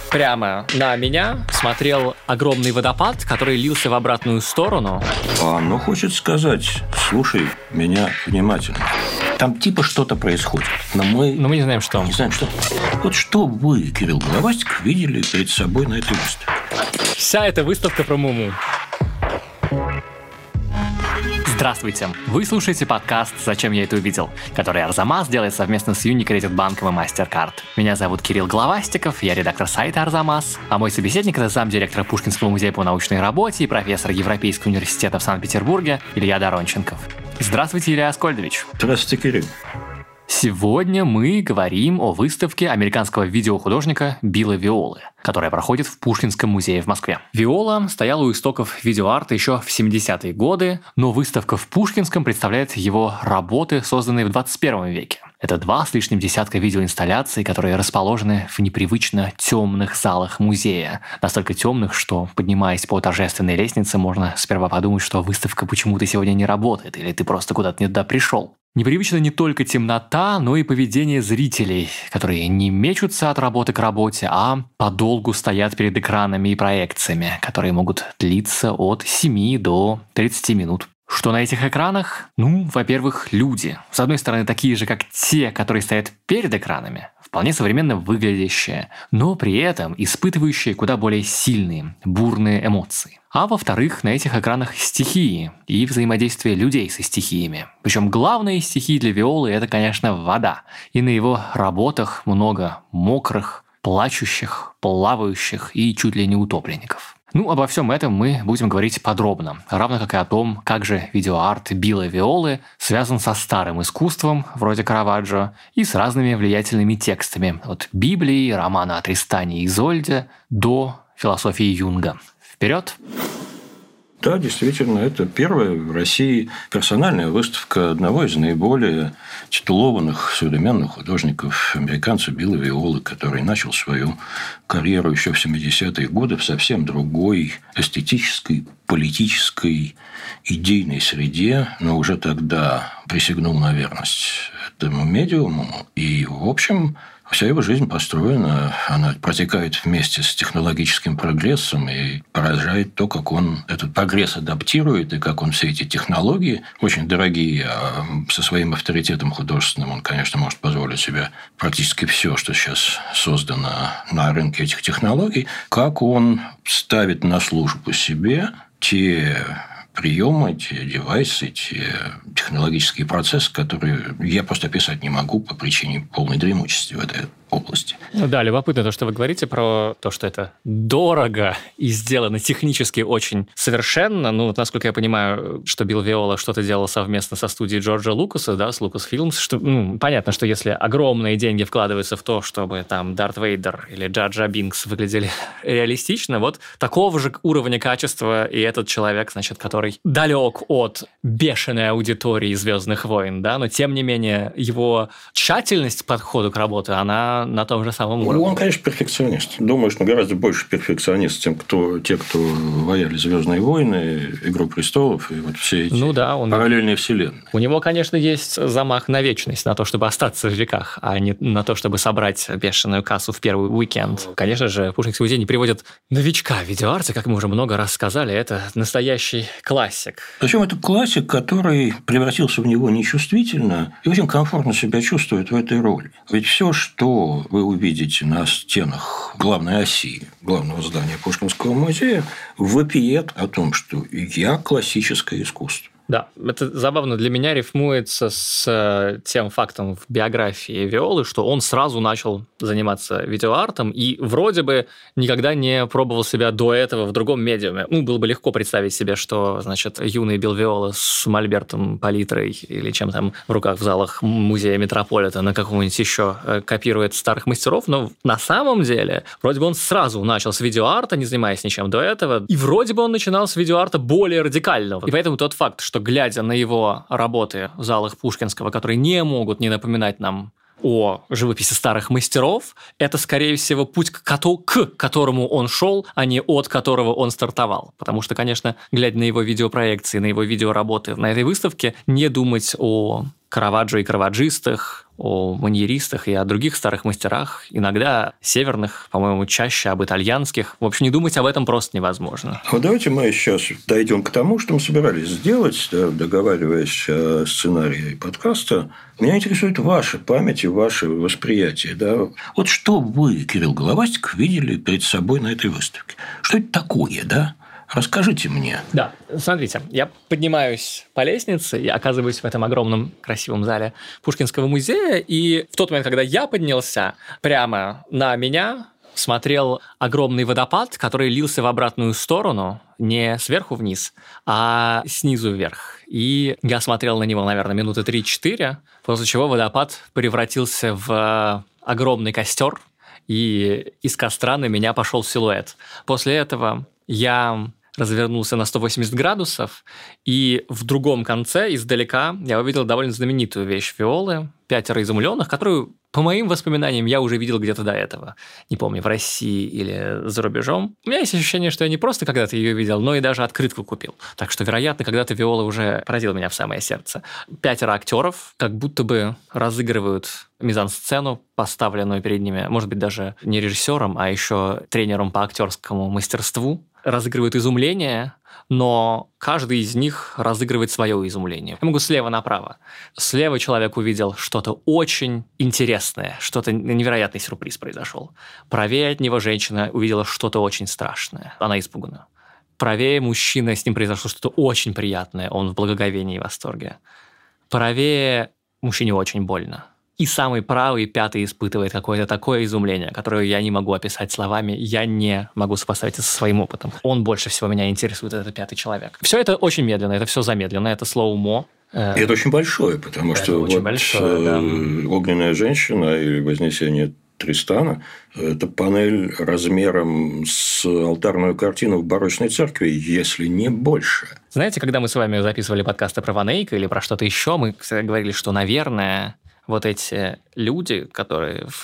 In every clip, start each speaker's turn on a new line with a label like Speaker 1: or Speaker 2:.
Speaker 1: Прямо на меня смотрел огромный водопад, который лился в обратную сторону.
Speaker 2: Оно хочет сказать: слушай меня внимательно. Там типа что-то происходит. Но мы
Speaker 1: не знаем, что.
Speaker 2: Не знаем, что. Вот что вы, Кирилл Головастик, видели перед собой на этой выставке?
Speaker 1: Вся эта выставка про Муму. Здравствуйте! Вы слушаете подкаст «Зачем я это увидел?», который Арзамас делает совместно с Unicredit банком и MasterCard. Меня зовут Кирилл Головастиков, я редактор сайта Арзамас, а мой собеседник – это замдиректора Пушкинского музея по научной работе и профессор Европейского университета в Санкт-Петербурге Илья Доронченков. Здравствуйте, Илья Аскольдович!
Speaker 2: Здравствуйте, Кирилл!
Speaker 1: Сегодня мы говорим о выставке американского видеохудожника Билла Виолы, которая проходит в Пушкинском музее в Москве. Виола стоял у истоков видеоарта еще в 70-е годы, но выставка в Пушкинском представляет его работы, созданные в 21 веке. Это 2 с лишним десятка видеоинсталляций, которые расположены в непривычно темных залах музея. Настолько темных, что, поднимаясь по торжественной лестнице, можно сперва подумать, что выставка почему-то сегодня не работает, или ты просто куда-то не туда пришел. Непривычна не только темнота, но и поведение зрителей, которые не мечутся от работы к работе, а подолгу стоят перед экранами и проекциями, которые могут длиться от 7 до 30 минут. Что на этих экранах? Во-первых, люди. С одной стороны, такие же, как те, которые стоят перед экранами, вполне современно выглядящие, но при этом испытывающие куда более сильные, бурные эмоции. А во-вторых, на этих экранах стихии и взаимодействие людей со стихиями. Причем главные стихии для Виолы – это, конечно, вода. И на его работах много мокрых, плачущих, плавающих и чуть ли не утопленников. Обо всем этом мы будем говорить подробно, равно как и о том, как же видеоарт Билла Виолы связан со старым искусством, вроде Караваджо, и с разными влиятельными текстами, от Библии, романа о Тристане и Изольде до философии Юнга. Вперед!
Speaker 2: Да, действительно, это первая в России персональная выставка одного из наиболее титулованных современных художников, американца Билла Виолы, который начал свою карьеру еще в 70-е годы в совсем другой эстетической, политической, идейной среде, но уже тогда присягнул на верность этому медиуму. И, в общем, вся его жизнь построена, она протекает вместе с технологическим прогрессом и поражает то, как он этот прогресс адаптирует, и как он все эти технологии, очень дорогие, а со своим авторитетом художественным он, конечно, может позволить себе практически все, что сейчас создано на рынке этих технологий, как он ставит на службу себе те приемы, те девайсы, те технологические процессы, которые я просто описать не могу по причине полной дремучести в этой области.
Speaker 1: Да, любопытно то, что вы говорите про то, что это дорого и сделано технически очень совершенно. Насколько я понимаю, что Билл Виола что-то делал совместно со студией Джорджа Лукаса, да, с Lucasfilms, что, понятно, что если огромные деньги вкладываются в то, чтобы там Дарт Вейдер или Джа Джа Бинкс выглядели реалистично, вот такого же уровня качества и этот человек, значит, который далек от бешеной аудитории «Звездных войн», да, но тем не менее его тщательность к подходу к работе, она на том же самом уровне.
Speaker 2: Он, конечно, перфекционист. Думаю, что гораздо больше перфекционист, чем те, кто ваяли «Звездные войны», «Игру престолов» и вот все эти параллельные вселенные.
Speaker 1: У него, конечно, есть замах на вечность, на то, чтобы остаться в веках, а не на то, чтобы собрать бешеную кассу в первый уикенд. Конечно же, Пушкинский музей не приводит новичка в видеоарте, как мы уже много раз сказали, это настоящий классик.
Speaker 2: Причем это классик, который превратился в него нечувствительно и очень комфортно себя чувствует в этой роли. Ведь все, что вы увидите на стенах главной оси главного здания Пушкинского музея, вопиет о том, что я классическое искусство.
Speaker 1: Да, это забавно для меня рифмуется с тем фактом в биографии Виолы, что он сразу начал заниматься видеоартом и вроде бы никогда не пробовал себя до этого в другом медиуме. Было бы легко представить себе, что, значит, юный Билл Виола с мольбертом, палитрой или чем там в руках в залах музея Метрополита на какого-нибудь еще копирует старых мастеров, но на самом деле вроде бы он сразу начал с видеоарта, не занимаясь ничем до этого, и вроде бы он начинал с видеоарта более радикального. И поэтому тот факт, что глядя на его работы в залах Пушкинского, которые не могут не напоминать нам о живописи старых мастеров, это, скорее всего, путь к которому он шел, а не от которого он стартовал. Потому что, конечно, глядя на его видеопроекции, на его видеоработы на этой выставке, не думать о Караваджо и караваджистах, о маньеристах и о других старых мастерах, иногда северных, по-моему, чаще об итальянских. В общем, не думать об этом просто невозможно.
Speaker 2: Вот давайте мы сейчас дойдем к тому, что мы собирались сделать, да, договариваясь о сценарии подкаста. Меня интересует ваша память и ваше восприятие. Да? Вот что вы, Кирилл Головастиков, видели перед собой на этой выставке? Что это такое, да? Расскажите мне.
Speaker 1: Да, смотрите, я поднимаюсь по лестнице и оказываюсь в этом огромном красивом зале Пушкинского музея, и в тот момент, когда я поднялся, прямо на меня смотрел огромный водопад, который лился в обратную сторону, не сверху вниз, а снизу вверх. И я смотрел на него, наверное, минуты 3-4, после чего водопад превратился в огромный костер, и из костра на меня пошел силуэт. После этого я развернулся на 180 градусов, и в другом конце, издалека, я увидел довольно знаменитую вещь Виолы «Пятеро изумленных», которую, по моим воспоминаниям, я уже видел где-то до этого. Не помню, в России или за рубежом. У меня есть ощущение, что я не просто когда-то ее видел, но и даже открытку купил. Так что, вероятно, когда-то Виола уже поразила меня в самое сердце. 5 актеров как будто бы разыгрывают мизансцену, поставленную перед ними, может быть, даже не режиссером, а еще тренером по актерскому мастерству, разыгрывают изумление, но каждый из них разыгрывает свое изумление. Я могу слева направо. Слева человек увидел что-то очень интересное, что-то невероятный сюрприз произошел. Правее от него женщина увидела что-то очень страшное. Она испугана. Правее мужчина, с ним произошло что-то очень приятное. Он в благоговении и восторге. Правее мужчине очень больно. И самый правый, 5-й, испытывает какое-то такое изумление, которое я не могу описать словами, я не могу сопоставить это со своим опытом. Он больше всего меня интересует, этот 5-й человек. Все это очень медленно, это все замедленно, это слоу-мо.
Speaker 2: И это очень большое, потому
Speaker 1: это
Speaker 2: что
Speaker 1: очень
Speaker 2: вот
Speaker 1: большое, да.
Speaker 2: «Огненная женщина» и «Вознесение Тристана» – это панель размером с алтарную картину в барочной церкви, если не больше.
Speaker 1: Знаете, когда мы с вами записывали подкасты про Ван Эйка или про что-то еще, мы говорили, что, наверное, вот эти люди, которые в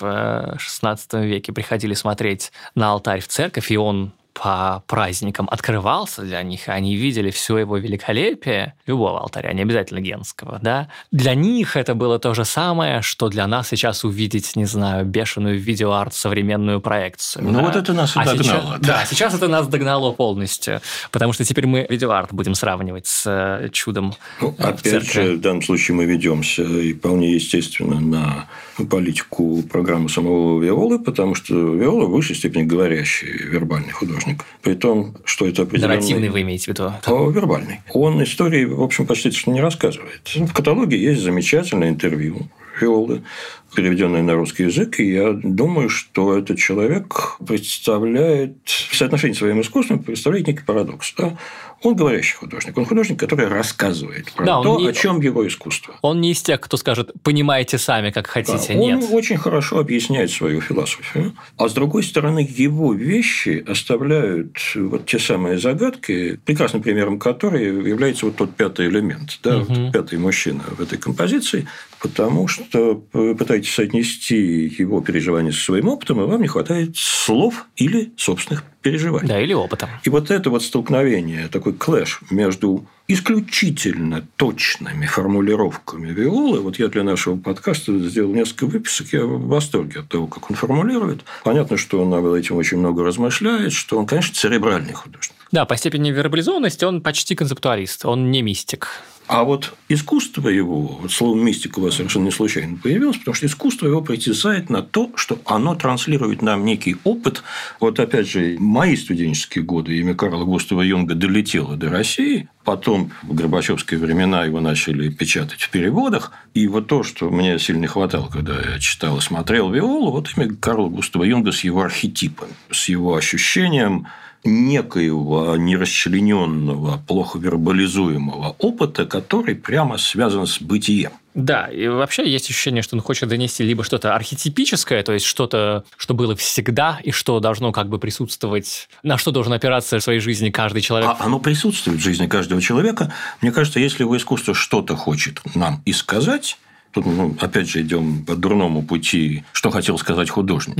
Speaker 1: XVI веке приходили смотреть на алтарь в церковь, и он по праздникам открывался для них, и они видели все его великолепие, любого алтаря, не обязательно Генского, да, для них это было то же самое, что для нас сейчас увидеть, не знаю, бешеную видеоарт, современную проекцию.
Speaker 2: Ну, да? Вот это нас и догнало.
Speaker 1: Сейчас, да, сейчас это нас догнало полностью, потому что теперь мы видеоарт будем сравнивать с чудом.
Speaker 2: Ну, опять же, в данном случае мы ведемся и вполне естественно на политику программы самого Виолы, потому что Виола в высшей степени говорящий вербальный художник. При том, что это определенный...
Speaker 1: Нарративный вы имеете в виду?
Speaker 2: Вербальный. Он истории, в общем, почти что не рассказывает. В каталоге есть замечательное интервью Виолы, переведенное на русский язык, и я думаю, что этот человек представляет в соотношении с своим искусством, представляет некий парадокс. Да? Он говорящий художник. Он художник, который рассказывает про то, о чем его искусство.
Speaker 1: Он не из тех, кто скажет, понимаете сами, как хотите.
Speaker 2: Да,
Speaker 1: нет.
Speaker 2: Он очень хорошо объясняет свою философию. А с другой стороны, его вещи оставляют вот те самые загадки, прекрасным примером которой является вот тот 5-й элемент, да, вот 5-й мужчина в этой композиции, потому что вы пытаетесь соотнести его переживания со своим опытом, и вам не хватает слов или собственных переживаний.
Speaker 1: Да, или опыта.
Speaker 2: И вот это вот столкновение, такой клэш между исключительно точными формулировками Виолы. Вот я для нашего подкаста сделал несколько выписок, я в восторге от того, как он формулирует. Понятно, что он об этом очень много размышляет, что он, конечно, церебральный художник.
Speaker 1: Да, по степени вербализованности он почти концептуалист, он не мистик.
Speaker 2: А вот искусство его, вот слово «мистика» у вас совершенно не случайно появилось, потому что искусство его притязает на то, что оно транслирует нам некий опыт. Вот опять же, мои студенческие годы имя Карла Густава Юнга долетело до России, потом в горбачевские времена его начали печатать в переводах, и вот то, что мне сильно не хватало, когда я читал и смотрел Виолу, вот имя Карла Густава Юнга с его архетипом, с его ощущением некоего нерасчлененного, плохо вербализуемого опыта, который прямо связан с бытием.
Speaker 1: Да, и вообще есть ощущение, что он хочет донести либо что-то архетипическое, то есть что-то, что было всегда и что должно как бы присутствовать, на что должен опираться в своей жизни каждый человек.
Speaker 2: А оно присутствует в жизни каждого человека. Мне кажется, если его искусство что-то хочет нам и сказать, тут, опять же, идем по дурному пути, что хотел сказать художник,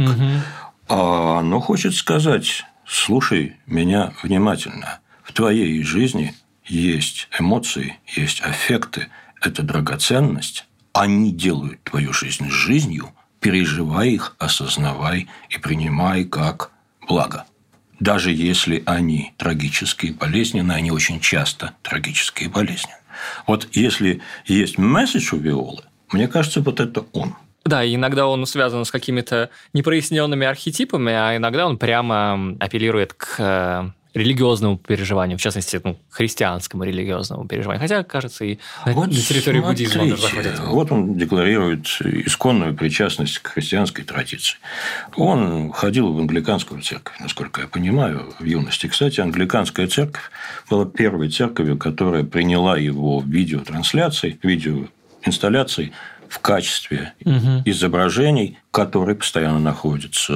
Speaker 2: а оно хочет сказать: слушай меня внимательно. В твоей жизни есть эмоции, есть аффекты. Это драгоценность, Они делают твою жизнь жизнью, переживай их, осознавай и принимай как благо. Даже если они трагические, болезненные, они очень часто трагические и болезненные. Вот если есть месседж у Виолы, мне кажется, вот это он.
Speaker 1: Да, и иногда он связан с какими-то непроясненными архетипами, а иногда он прямо апеллирует к религиозному переживанию, в частности, христианскому религиозному переживанию. Хотя, кажется, и
Speaker 2: вот
Speaker 1: на территории буддизма он заходит.
Speaker 2: Вот он декларирует исконную причастность к христианской традиции. Он ходил в англиканскую церковь, насколько я понимаю, в юности. Кстати, англиканская церковь была первой церковью, которая приняла его в видеотрансляции, видеоинсталляции в качестве изображений, которые постоянно находятся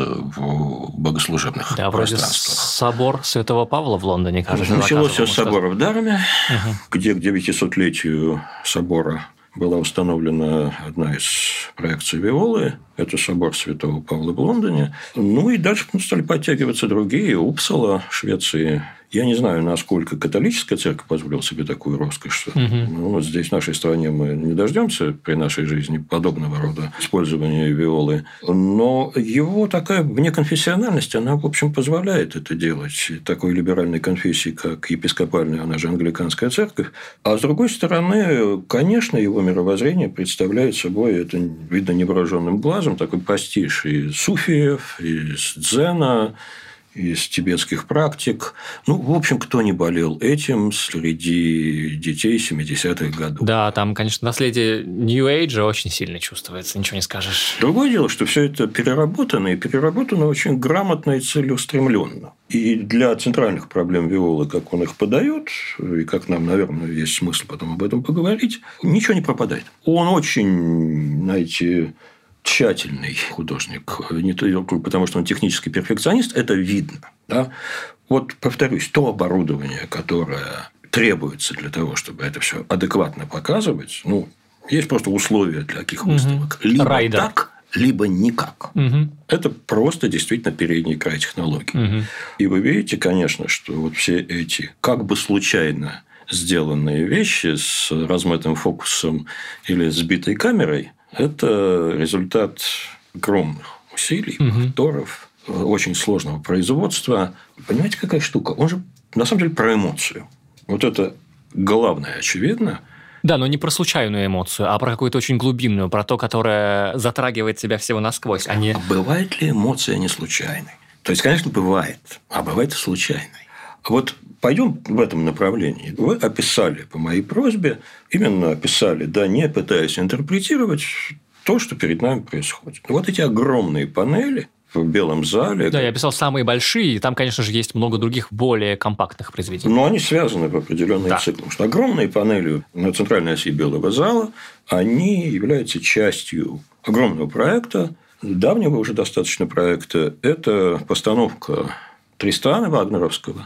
Speaker 2: в богослужебных пространствах.
Speaker 1: Вроде собор Святого Павла в Лондоне, кажется.
Speaker 2: Началось все с собора в Дарме, где к 900-летию собора была установлена одна из проекций Виолы. Это собор Святого Павла в Лондоне. Ну и дальше стали подтягиваться другие. Упсала, Швеции. Я не знаю, насколько католическая церковь позволила себе такую роскошь. Вот здесь, в нашей стране, мы не дождемся при нашей жизни подобного рода использования Виолы. Но его такая внеконфессиональность, она, в общем, позволяет это делать. Такой либеральной конфессии, как епископальная, она же англиканская церковь. А с другой стороны, конечно, его мировоззрение представляет собой, это видно невооруженным глазом, такой пастиш из суфиев, из дзена, из тибетских практик. В общем, кто не болел этим среди детей 70-х годов.
Speaker 1: Да, там, конечно, наследие New Age очень сильно чувствуется, ничего не скажешь.
Speaker 2: Другое дело, что все это переработано, и переработано очень грамотно и целеустремленно. И для центральных проблем Виолы, как он их подает, и как нам, наверное, есть смысл потом об этом поговорить, ничего не пропадает. Он очень, знаете, тщательный художник, не только потому, что он технический перфекционист, это видно. Да? Вот, повторюсь, то оборудование, которое требуется для того, чтобы это все адекватно показывать, есть просто условия для таких выставок. Либо так, либо никак. Это просто действительно передний край технологий. И вы видите, конечно, что вот все эти как бы случайно сделанные вещи с размытым фокусом или сбитой камерой, это результат огромных усилий, повторов, очень сложного производства. Понимаете, какая штука? Он же, на самом деле, про эмоцию. Вот это главное, очевидно.
Speaker 1: Да, но не про случайную эмоцию, а про какую-то очень глубинную, про то, которое затрагивает тебя всего насквозь. А
Speaker 2: бывает ли эмоция не случайной? То есть, конечно, бывает, а бывает и случайной. Вот пойдем в этом направлении. Вы описали по моей просьбе, именно описали, да, не пытаясь интерпретировать то, что перед нами происходит. Вот эти огромные панели в белом зале.
Speaker 1: Да, я описал самые большие, и там, конечно же, есть много других более компактных произведений.
Speaker 2: Но они связаны в определенные циклы. Потому что огромные панели на центральной оси белого зала, они являются частью огромного проекта, давнего уже достаточно проекта. Это постановка Тристана вагнеровского.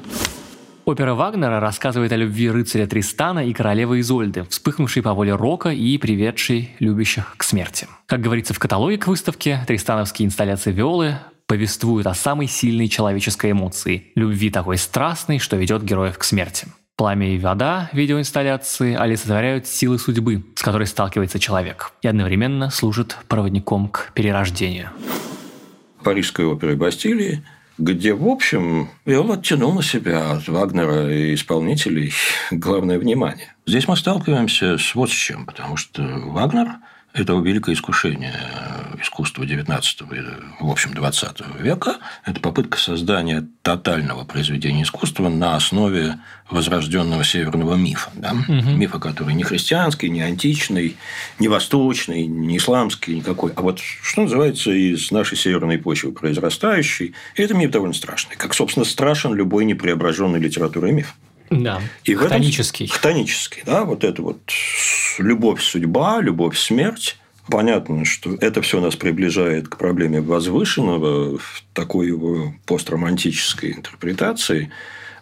Speaker 1: Опера Вагнера рассказывает о любви рыцаря Тристана и королевы Изольды, вспыхнувшей по воле Рока и приведшей любящих к смерти. Как говорится в каталоге к выставке, тристановские инсталляции Виолы повествуют о самой сильной человеческой эмоции – любви такой страстной, что ведет героев к смерти. Пламя и вода видеоинсталляции олицетворяют силы судьбы, с которой сталкивается человек, и одновременно служат проводником к перерождению.
Speaker 2: Парижской оперы Бастилии, где, в общем, Виола оттянул на себя от Вагнера и исполнителей главное внимание. Здесь мы сталкиваемся с вот с чем, потому что Вагнер – это великое искушение искусства XIX и, в общем, XX века. Это попытка создания тотального произведения искусства на основе возрожденного северного мифа. Да? Мифа, который не христианский, не античный, не восточный, не исламский, никакой. А вот, что называется, из нашей северной почвы произрастающий. И это миф довольно страшный. Как, собственно, страшен любой непреображенный литературой миф.
Speaker 1: Да,
Speaker 2: и
Speaker 1: хтонический.
Speaker 2: Хтонический, да, вот это вот любовь-судьба, любовь-смерть. Понятно, что это все нас приближает к проблеме возвышенного в такой его постромантической интерпретации.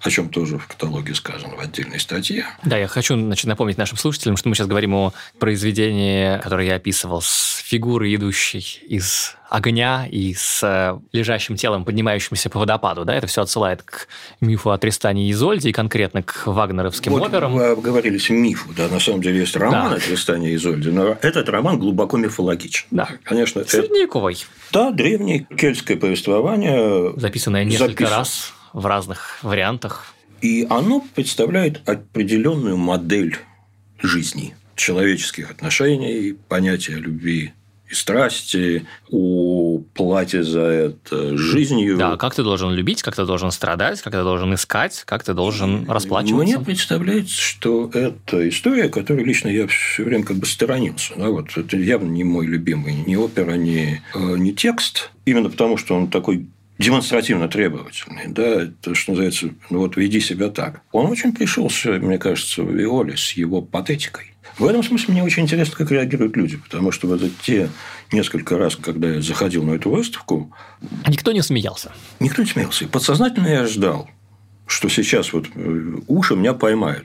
Speaker 2: о чем тоже в каталоге сказано в отдельной статье.
Speaker 1: Да, я хочу напомнить нашим слушателям, что мы сейчас говорим о произведении, которое я описывал, с фигурой, идущей из огня и с лежащим телом, поднимающимся по водопаду. Да? Это все отсылает к мифу о Тристане и Изольде и конкретно к вагнеровским операм.
Speaker 2: Вы обговорились мифу, да, на самом деле есть роман о Тристане и Изольде, но этот роман глубоко мифологичен.
Speaker 1: Да,
Speaker 2: конечно.
Speaker 1: Средневековый.
Speaker 2: Да, древнее кельтское повествование.
Speaker 1: Записанное несколько раз в разных вариантах.
Speaker 2: И оно представляет определенную модель жизни, человеческих отношений, понятия любви и страсти, о плате за это жизнью.
Speaker 1: Да, как ты должен любить, как ты должен страдать, как ты должен искать, как ты должен расплачиваться.
Speaker 2: Мне представляется, что это история, которой лично я все время как бы сторонился. Да, вот это явно не мой любимый ни опера, ни текст. Именно потому, что он такой демонстративно требовательный, да, то, что называется, вот веди себя так. Он очень пришелся, мне кажется, в Виоле с его патетикой. В этом смысле мне очень интересно, как реагируют люди, потому что вот те несколько раз, когда я заходил на эту выставку...
Speaker 1: Никто не смеялся.
Speaker 2: Никто не смеялся. И подсознательно я ждал, что сейчас вот уши меня поймают.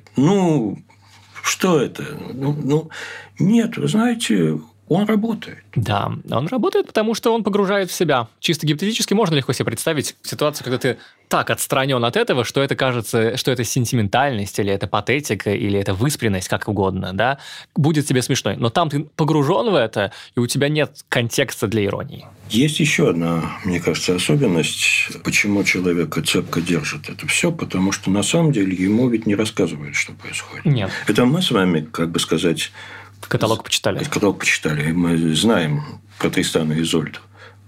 Speaker 2: Что это? Нет, вы знаете... Он работает.
Speaker 1: Да, он работает, потому что он погружает в себя. Чисто гипотетически можно легко себе представить ситуацию, когда ты так отстранен от этого, что это кажется, что это сентиментальность, или это патетика, или это выспренность, как угодно, да, будет тебе смешной. Но там ты погружен в это, и у тебя нет контекста для иронии.
Speaker 2: Есть еще одна, мне кажется, особенность, почему человека цепко держит это все, потому что на самом деле ему ведь не рассказывают, что происходит.
Speaker 1: Нет.
Speaker 2: Это мы с вами, как бы сказать...
Speaker 1: Каталог почитали.
Speaker 2: Каталог почитали. Мы знаем про Тристана и Изольду.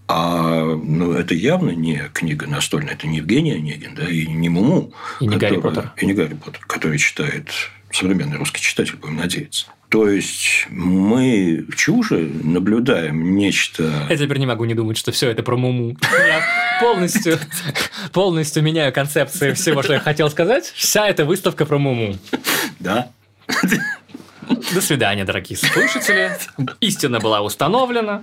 Speaker 2: Это явно не книга настольная. Это не Евгений Онегин, да, и не Муму.
Speaker 1: И не Гарри Поттер.
Speaker 2: И не Гарри Поттер, который читает современный русский читатель, будем надеяться. То есть, мы в «Чуже» наблюдаем нечто...
Speaker 1: Я теперь не могу не думать, что все это про Муму. Я полностью меняю концепцию всего, что я хотел сказать. Вся эта выставка про Муму.
Speaker 2: Да.
Speaker 1: До свидания, дорогие слушатели. Истина была установлена.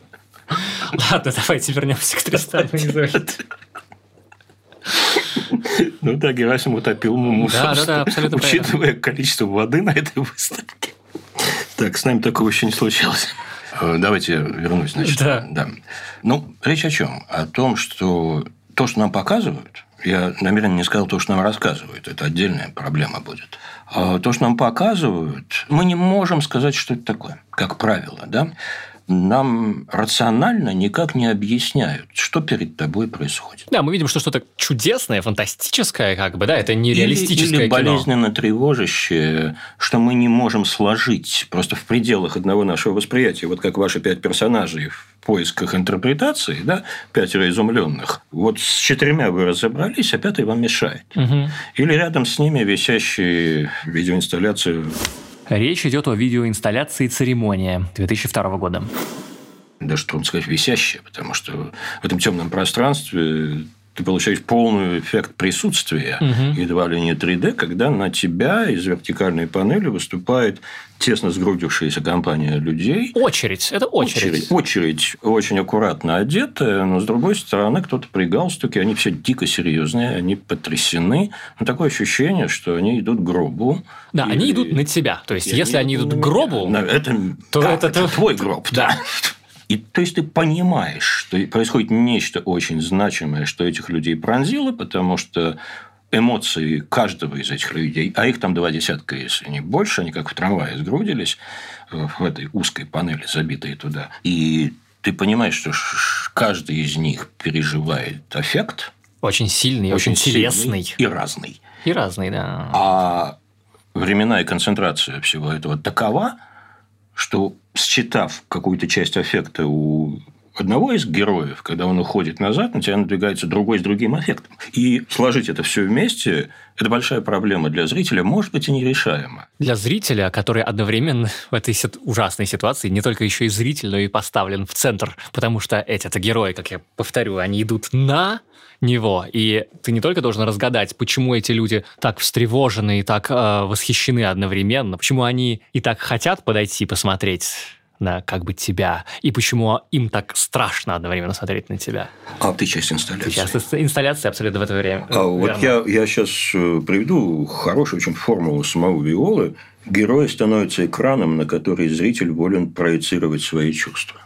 Speaker 1: Ладно, давайте вернемся к Тристану и Изольде.
Speaker 2: Да, Герасим утопил Муму.
Speaker 1: Да, абсолютно правильно.
Speaker 2: Учитывая количество воды на этой выставке. Так, с нами такого еще не случалось. Давайте вернусь, значит. Да. Речь о чем? О том, что то, что нам показывают, я намеренно не сказал то, что нам рассказывают. Это отдельная проблема будет. А то, что нам показывают, мы не можем сказать, что это такое, как правило, да? Нам рационально никак не объясняют, что перед тобой происходит.
Speaker 1: Да, мы видим, что что-то чудесное, фантастическое, это нереалистическое
Speaker 2: или болезненно тревожащее, что мы не можем сложить просто в пределах одного нашего восприятия. Вот как ваши 5 персонажей в поисках интерпретации, да, 5 изумленных. Вот с 4 вы разобрались, а 5 вам мешает.
Speaker 1: Угу.
Speaker 2: Или рядом с ними висящие видеоинсталляции.
Speaker 1: Речь идет о видеоинсталляции «Церемония» 2002 года.
Speaker 2: Даже трудно сказать висящая, потому что в этом темном пространстве ты получаешь полный эффект присутствия, едва ли не 3D, когда на тебя из вертикальной панели выступает тесно сгрудившаяся компания людей.
Speaker 1: Очередь. Это очередь.
Speaker 2: Очередь очень аккуратно одетая, но, с другой стороны, кто-то при галстуке, они все дико серьезные, они потрясены. Но такое ощущение, что они идут к гробу.
Speaker 1: Да, они идут на тебя. То есть, если они идут к гробу,
Speaker 2: то это твой гроб. Да. И то есть, ты понимаешь, что происходит нечто очень значимое, что этих людей пронзило, потому что эмоции каждого из этих людей, а их там 20, если не больше, они как в трамвае сгрудились в этой узкой панели, забитые туда. И ты понимаешь, что каждый из них переживает аффект.
Speaker 1: Очень сильный, очень телесный.
Speaker 2: И разный.
Speaker 1: И разный, да.
Speaker 2: А временная концентрация всего этого такова, что, считав какую-то часть аффекта у одного из героев, когда он уходит назад, на тебя надвигается другой с другим аффектом. И сложить это все вместе – это большая проблема для зрителя, может быть, и нерешаема.
Speaker 1: Для зрителя, который одновременно в этой ужасной ситуации не только еще и зритель, но и поставлен в центр, потому что эти-то герои, как я повторю, они идут на него, и ты не только должен разгадать, почему эти люди так встревожены и так восхищены одновременно, почему они и так хотят подойти посмотреть на как бы тебя, и почему им так страшно одновременно смотреть на тебя?
Speaker 2: А ты часть инсталляции.
Speaker 1: Ты часть инсталляции абсолютно в это время.
Speaker 2: Вот я сейчас приведу хорошую очень формулу самого Виолы. Герой становится экраном, на который зритель волен проецировать свои чувства.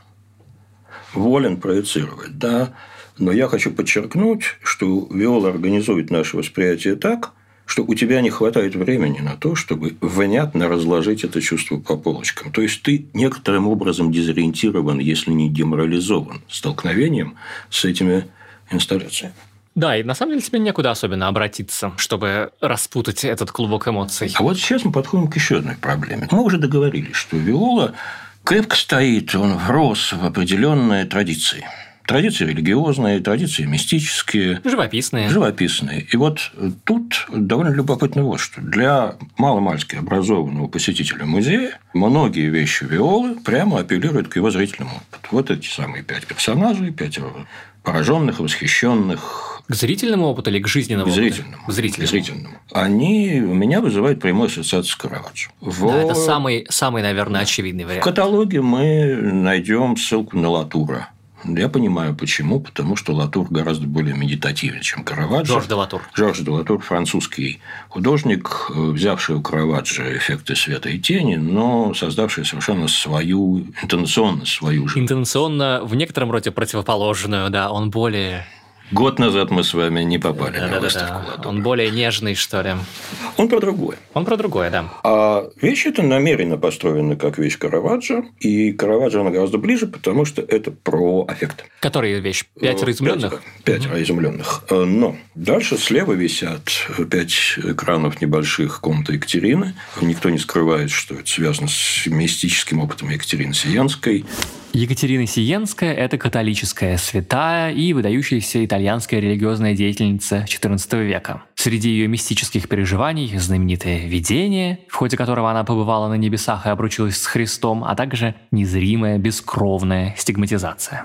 Speaker 2: Волен проецировать, да. Но я хочу подчеркнуть, что Виола организует наше восприятие так, что у тебя не хватает времени на то, чтобы внятно разложить это чувство по полочкам. То есть ты некоторым образом дезориентирован, если не деморализован столкновением с этими инсталляциями.
Speaker 1: Да, и на самом деле тебе некуда особенно обратиться, чтобы распутать этот клубок эмоций.
Speaker 2: А вот сейчас мы подходим к еще одной проблеме. Мы уже договорились, что Виола крепко стоит, он врос в определенные традиции. Традиции религиозные, традиции мистические. Живописные. И вот тут довольно любопытно вот что. Для маломальски образованного посетителя музея многие вещи Виолы прямо апеллируют к его зрительному опыту. Вот эти самые 5 персонажей, 5 пораженных, восхищенных.
Speaker 1: К зрительному опыту или к жизненному опыту?
Speaker 2: К зрительному. Они у меня вызывают прямую ассоциацию с Караваджо.
Speaker 1: Да, это самый, наверное, очевидный вариант.
Speaker 2: В каталоге мы найдем ссылку на Латура. Я понимаю, почему. Потому что Латур гораздо более медитативен, чем Караваджо. Жорж де Латур – французский художник, взявший у Караваджо эффекты света и тени, но создавший совершенно свою, интонационно свою жизнь.
Speaker 1: Интонационно в некотором роде противоположную, да, он более...
Speaker 2: Год назад мы с вами не попали на выставку Латура.
Speaker 1: Он более нежный, что ли.
Speaker 2: Он про другое.
Speaker 1: Да.
Speaker 2: А вещь эта намеренно построена как вещь Караваджо, и Караваджо она гораздо ближе, потому что это про аффект.
Speaker 1: Которая вещь? 5 изумленных?
Speaker 2: 5 изумленных. Но дальше слева висят 5 экранов небольших комнаты Екатерины. Никто не скрывает, что это связано с мистическим опытом Екатерины Сиенской.
Speaker 1: Екатерина Сиенская – это католическая святая и выдающаяся итальянская религиозная деятельница XIV века. Среди ее мистических переживаний знаменитое видение, в ходе которого она побывала на небесах и обручилась с Христом, а также незримая бескровная стигматизация.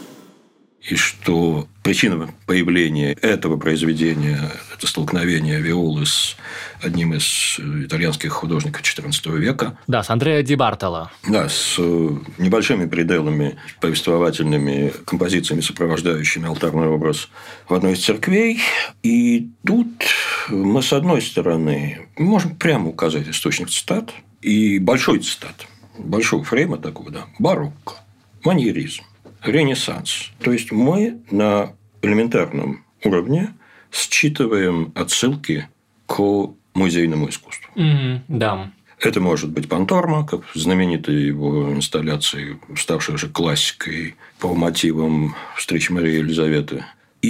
Speaker 2: И что причина появления этого произведения – это столкновение Виолы с одним из итальянских художников XIV века.
Speaker 1: Да, с Андреа ди Бартоло.
Speaker 2: Да, с небольшими пределами, повествовательными композициями, сопровождающими алтарный образ в одной из церквей. И тут мы, с одной стороны, можем прямо указать источник цитат и большой цитат, большого фрейма такого, да, барокко, маньеризм, Ренессанс. То есть мы на элементарном уровне считываем отсылки к музейному искусству.
Speaker 1: Да.
Speaker 2: Это может быть Пантормо, как в знаменитой его инсталляции, ставшей уже классикой по мотивам встречи Марии и Елизаветы.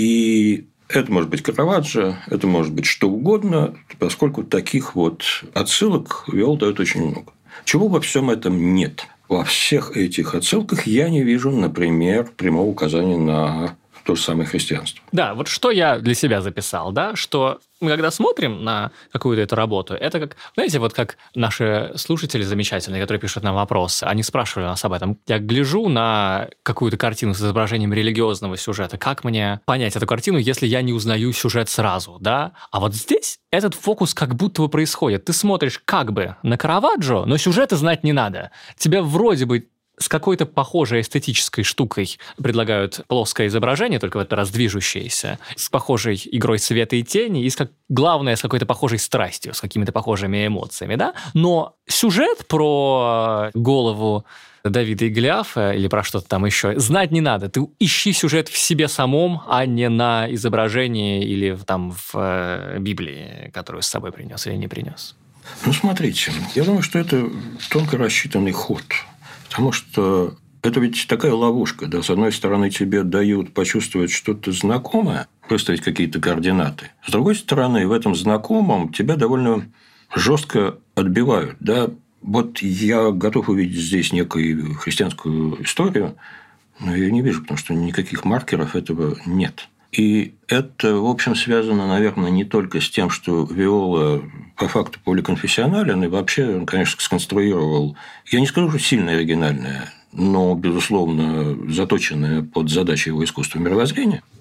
Speaker 2: И это может быть Караваджо, это может быть что угодно, поскольку таких вот отсылок Виола дает очень много. Чего во всем этом нет? Во всех этих отсылках я не вижу, например, прямого указания на то же самое христианство.
Speaker 1: Да, вот что я для себя записал, да, что мы когда смотрим на какую-то эту работу, это как, знаете, вот как наши слушатели замечательные, которые пишут нам вопросы, они спрашивали нас об этом. Я гляжу на какую-то картину с изображением религиозного сюжета, как мне понять эту картину, если я не узнаю сюжет сразу, да? А вот здесь этот фокус как будто бы происходит. Ты смотришь как бы на Караваджо, но сюжета знать не надо. Тебя вроде бы с какой-то похожей эстетической штукой предлагают плоское изображение, только в этот раз движущееся, с похожей игрой света и тени, и главное, с какой-то похожей страстью, с какими-то похожими эмоциями, да? Но сюжет про голову Давида и Голиафа или про что-то там еще знать не надо. Ты ищи сюжет в себе самом, а не на изображении или там в Библии, которую с собой принес или не принес.
Speaker 2: Ну, смотрите, я думаю, что это тонко рассчитанный ход. Потому что это ведь такая ловушка. Да? С одной стороны, тебе дают почувствовать что-то знакомое, выставить какие-то координаты. С другой стороны, в этом знакомом тебя довольно жестко отбивают. Да? Вот я готов увидеть здесь некую христианскую историю, но я не вижу, потому что никаких маркеров этого нет. И это, в общем, связано, наверное, не только с тем, что Виола по факту поликонфессионален, и вообще он, конечно, сконструировал, я не скажу, что сильно оригинальное, но, безусловно, заточенное под задачи его искусства мировоззрения.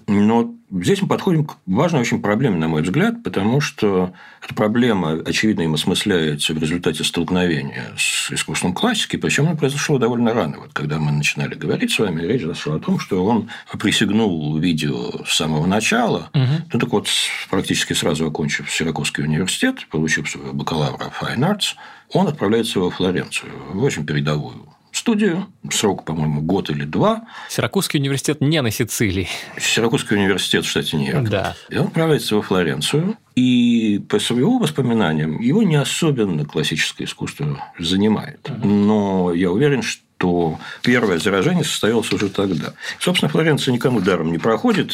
Speaker 2: Но здесь мы подходим к важной очень проблеме, на мой взгляд, потому что эта проблема, очевидно, им осмысляется в результате столкновения с искусством классики, причем оно произошло довольно рано. Вот когда мы начинали говорить с вами, речь зашла о том, что он присягнул видео с самого начала. Ну, так вот, практически сразу окончив Сиракузский университет, получив своего бакалавра Fine Arts, он отправляется во Флоренцию, в очень передовую студию, срок, по-моему, год или два.
Speaker 1: Сиракузский университет не на Сицилии.
Speaker 2: Сиракузский университет в штате Нью-Йорк.
Speaker 1: Да.
Speaker 2: И он отправляется во Флоренцию, и по его воспоминаниям его не особенно классическое искусство занимает. Но я уверен, что первое заражение состоялось уже тогда. Собственно, Флоренция никому даром не проходит.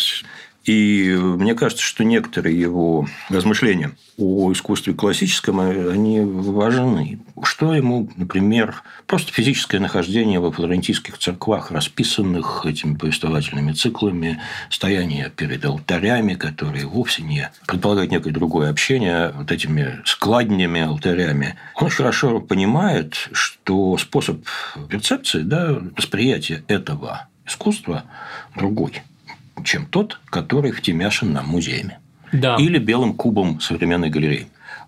Speaker 2: И мне кажется, что некоторые его размышления о искусстве классическом, они важны. Что ему, например, просто физическое нахождение во флорентийских церквах, расписанных этими повествовательными циклами, стояние перед алтарями, которые вовсе не предполагают некое другое общение, вот этими складнями алтарями. Он очень хорошо понимает, что способ перцепции, восприятия этого искусства другой, чем тот, который втемяшен нам музеями.
Speaker 1: Да.
Speaker 2: Или белым кубом современной галереи.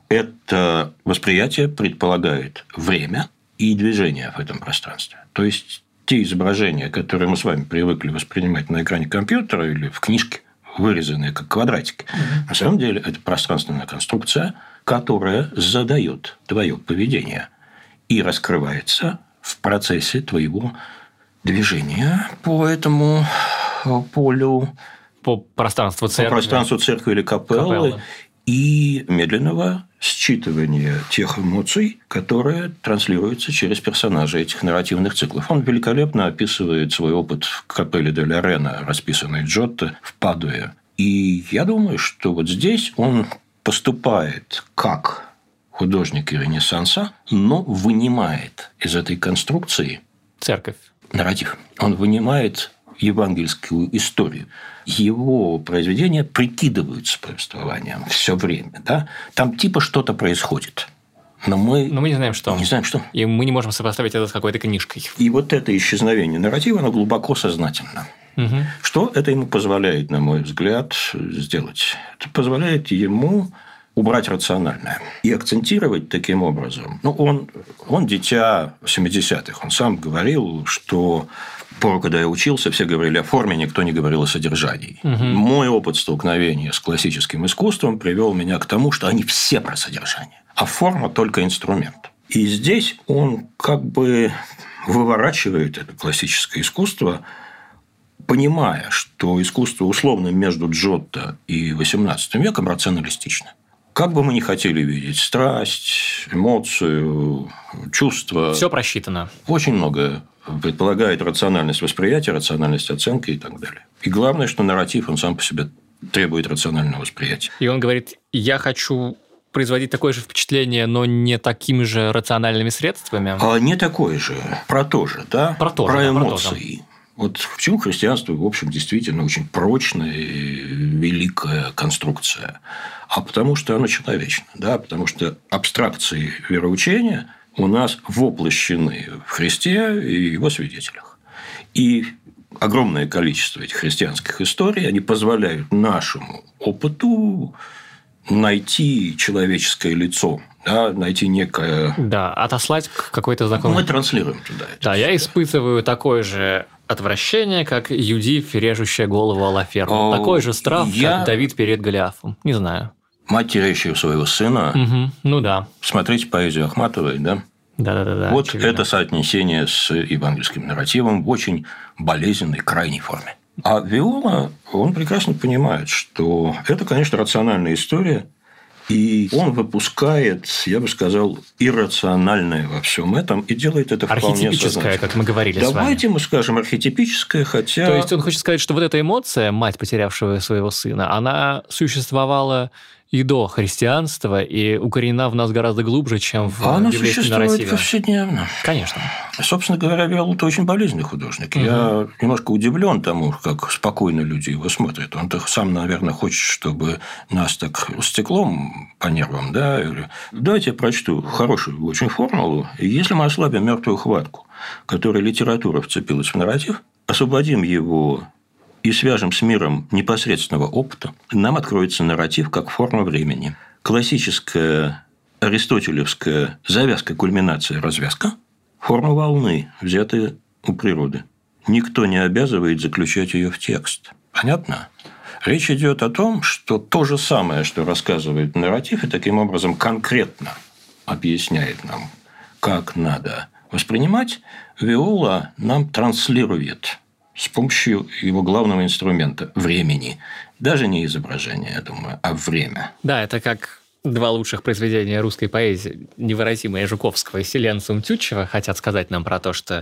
Speaker 2: Это восприятие предполагает время и движение в этом пространстве. То есть, те изображения, которые мы с вами привыкли воспринимать на экране компьютера или в книжке, вырезанные как квадратики, на самом деле это пространственная конструкция, которая задает твое поведение и раскрывается в процессе твоего движения по этому полю,
Speaker 1: по пространству церкви
Speaker 2: или капеллы, и медленного считывания тех эмоций, которые транслируются через персонажей этих нарративных циклов. Он великолепно описывает свой опыт в капелле де ля Рена, расписанной Джотто в Падуе. И я думаю, что вот здесь он поступает как художник Ренессанса, но вынимает из этой конструкции
Speaker 1: церковь.
Speaker 2: Нарратив. Он вынимает евангельскую историю. Его произведения прикидываются повествованием все время. Да? Там типа что-то происходит. Но мы
Speaker 1: не знаем, что.
Speaker 2: Не знаем, что.
Speaker 1: И мы не можем сопоставить это с какой-то книжкой.
Speaker 2: И вот это исчезновение нарратива, оно глубоко сознательно. Что это ему позволяет, на мой взгляд, сделать? Это позволяет ему убрать рациональное и акцентировать таким образом. Он дитя 70-х. Он сам говорил, что пору, когда я учился, все говорили о форме, никто не говорил о содержании. Мой опыт столкновения с классическим искусством привел меня к тому, что они все про содержание, а форма только инструмент. И здесь он как бы выворачивает это классическое искусство, понимая, что искусство условно между Джотто и XVIII веком рационалистично. Как бы мы ни хотели видеть страсть, эмоцию, чувства.
Speaker 1: Все просчитано.
Speaker 2: Очень многое предполагает рациональность восприятия, рациональность оценки и так далее. И главное, что нарратив, он сам по себе требует рационального восприятия.
Speaker 1: И он говорит, я хочу производить такое же впечатление, но не такими же рациональными средствами.
Speaker 2: Не такое же. Про то же, да?
Speaker 1: Про
Speaker 2: эмоции. Вот почему христианство, в общем, действительно очень прочная и великая конструкция. А потому что оно человечно. Да? Потому что абстракции вероучения у нас воплощены в Христе и его свидетелях. И огромное количество этих христианских историй, они позволяют нашему опыту найти человеческое лицо, да, найти некое...
Speaker 1: Да, отослать к какой-то знакомой...
Speaker 2: Мы транслируем туда это.
Speaker 1: Да, я испытываю такое же отвращение, как Юдиф, режущая голову Алаферну. Такой же страх, как Давид перед Голиафом. Не знаю.
Speaker 2: Мать, теряющая своего сына.
Speaker 1: Ну да.
Speaker 2: Смотрите поэзию Ахматовой, да?
Speaker 1: Да.
Speaker 2: Вот
Speaker 1: очевидно.
Speaker 2: это соотнесение с евангельским нарративом в очень болезненной, крайней форме. А Виола, он прекрасно понимает, что это, конечно, рациональная история, и он выпускает, я бы сказал, иррациональное во всем этом и делает это вполне сознательно.
Speaker 1: Архетипическое, как мы говорили с вами.
Speaker 2: Давайте мы скажем архетипическое, хотя...
Speaker 1: То есть он хочет сказать, что вот эта эмоция, мать, потерявшего своего сына, она существовала и до христианства, и укоренена в нас гораздо глубже, чем в библейском нарративе.
Speaker 2: Она существует повседневно.
Speaker 1: Конечно.
Speaker 2: Собственно говоря, Виола – это очень болезненный художник. Я немножко удивлен тому, как спокойно люди его смотрят. Он-то сам, наверное, хочет, чтобы нас так стеклом по нервам. Да? Давайте я прочту хорошую очень формулу. Если мы ослабим мертвую хватку, которой литература вцепилась в нарратив, освободим его и свяжем с миром непосредственного опыта, нам откроется нарратив как форма времени. Классическая аристотелевская завязка, кульминация, развязка – форма волны, взятая у природы. Никто не обязывает заключать ее в текст. Понятно? Речь идет о том, что то же самое, что рассказывает нарратив, и таким образом конкретно объясняет нам, как надо воспринимать, Виола нам транслирует с помощью его главного инструмента – времени. Даже не изображение, я думаю, а время.
Speaker 1: Да, это как два лучших произведения русской поэзии, невыразимые Жуковского и Селенцум Тютчева, хотят сказать нам про то, что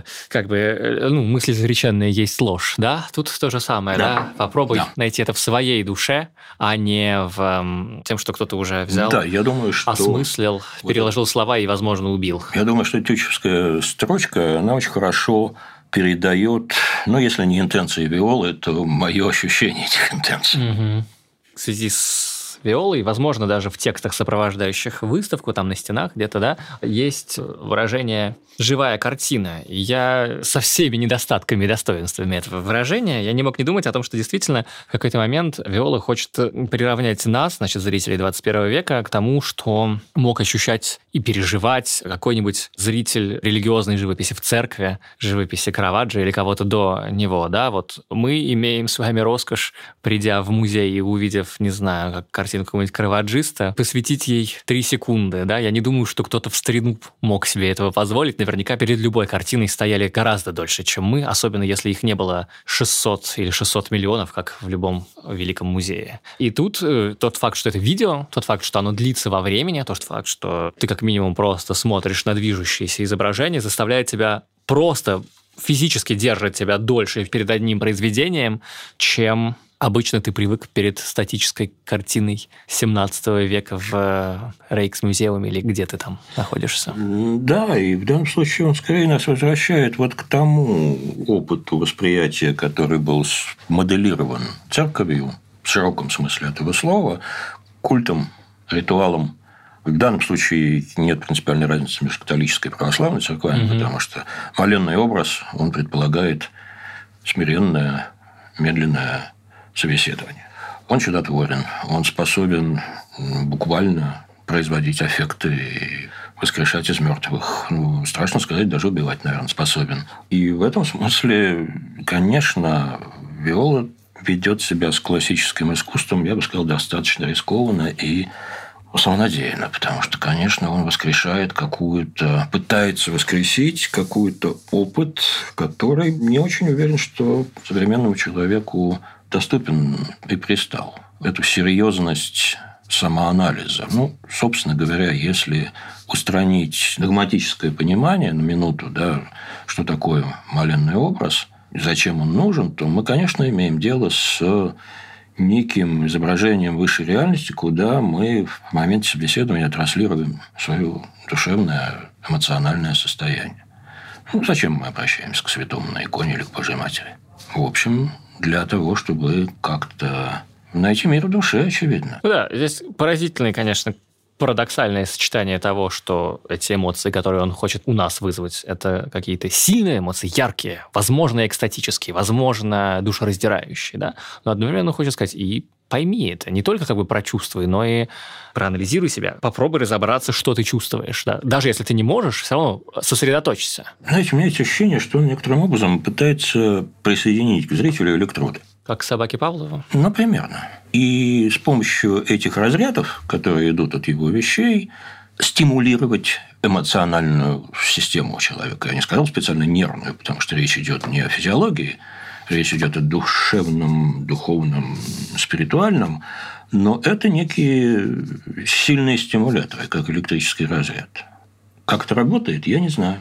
Speaker 1: мысль изреченная есть ложь. Да, тут то же самое. Да. Попробуй найти это в своей душе, а не в тем, что кто-то уже взял,
Speaker 2: я думаю, что
Speaker 1: осмыслил, переложил слова и, возможно, убил.
Speaker 2: Я думаю, что тютчевская строчка, она очень хорошо передает, если не интенции Виолы, то мое ощущение этих интенций.
Speaker 1: Угу. В связи с Виолой, возможно, даже в текстах, сопровождающих выставку, там на стенах где-то, да, есть выражение «живая картина». И я со всеми недостатками и достоинствами этого выражения, я не мог не думать о том, что действительно в какой-то момент Виола хочет приравнять нас, зрителей 21 века, к тому, что мог ощущать и переживать какой-нибудь зритель религиозной живописи в церкви, живописи Караваджо или кого-то до него, да, вот мы имеем с вами роскошь, придя в музей и увидев, не знаю, как картину какого-нибудь караваджиста, посвятить ей 3 секунды, да, я не думаю, что кто-то в старину мог себе этого позволить, наверняка перед любой картиной стояли гораздо дольше, чем мы, особенно если их не было 600 или 600 миллионов, как в любом великом музее. И тут тот факт, что это видео, тот факт, что оно длится во времени, тот факт, что ты как минимум просто смотришь на движущееся изображение, заставляет тебя просто физически держать тебя дольше перед одним произведением, чем обычно ты привык перед статической картиной 17 века в Рейхсмузеуме или где ты там находишься.
Speaker 2: Да, и в данном случае он скорее нас возвращает к тому опыту восприятия, который был моделирован церковью, в широком смысле этого слова, культом, ритуалом. В данном случае нет принципиальной разницы между католической и православной церквами, потому что моленный образ, он предполагает смиренное, медленное собеседование. Он чудотворен, он способен буквально производить аффекты и воскрешать из мертвых. Страшно сказать, даже убивать, наверное, способен. И в этом смысле, конечно, Виола ведет себя с классическим искусством, я бы сказал, достаточно рискованно и самонадеянно, потому что, конечно, он воскрешает пытается воскресить какой-то опыт, который не очень уверен, что современному человеку доступен и пристал. Эту серьезность самоанализа. Собственно говоря, если устранить догматическое понимание на минуту, да, что такое моленный образ, зачем он нужен, то мы, конечно, имеем дело с неким изображением высшей реальности, куда мы в моменте собеседования транслируем свое душевное, эмоциональное состояние. Зачем мы обращаемся к святому на иконе или к Божьей Матери? В общем, для того, чтобы как-то найти мир в душе, очевидно.
Speaker 1: Да, здесь поразительное, конечно, парадоксальное сочетание того, что эти эмоции, которые он хочет у нас вызвать, это какие-то сильные эмоции, яркие, возможно, экстатические, возможно, душераздирающие, да? Но одновременно хочет сказать, и пойми это, не только прочувствуй, но и проанализируй себя, попробуй разобраться, что ты чувствуешь, да? Даже если ты не можешь, все равно сосредоточься.
Speaker 2: Знаете, у меня есть ощущение, что он некоторым образом пытается присоединить к зрителю электроды.
Speaker 1: Как собаки Павлова?
Speaker 2: Примерно. И с помощью этих разрядов, которые идут от его вещей, стимулировать эмоциональную систему человека. Я не сказал специально нервную, потому что речь идет не о физиологии, речь идет о духовном, спиритуальном, но это некие сильные стимуляторы, как электрический разряд. Как это работает, я не знаю.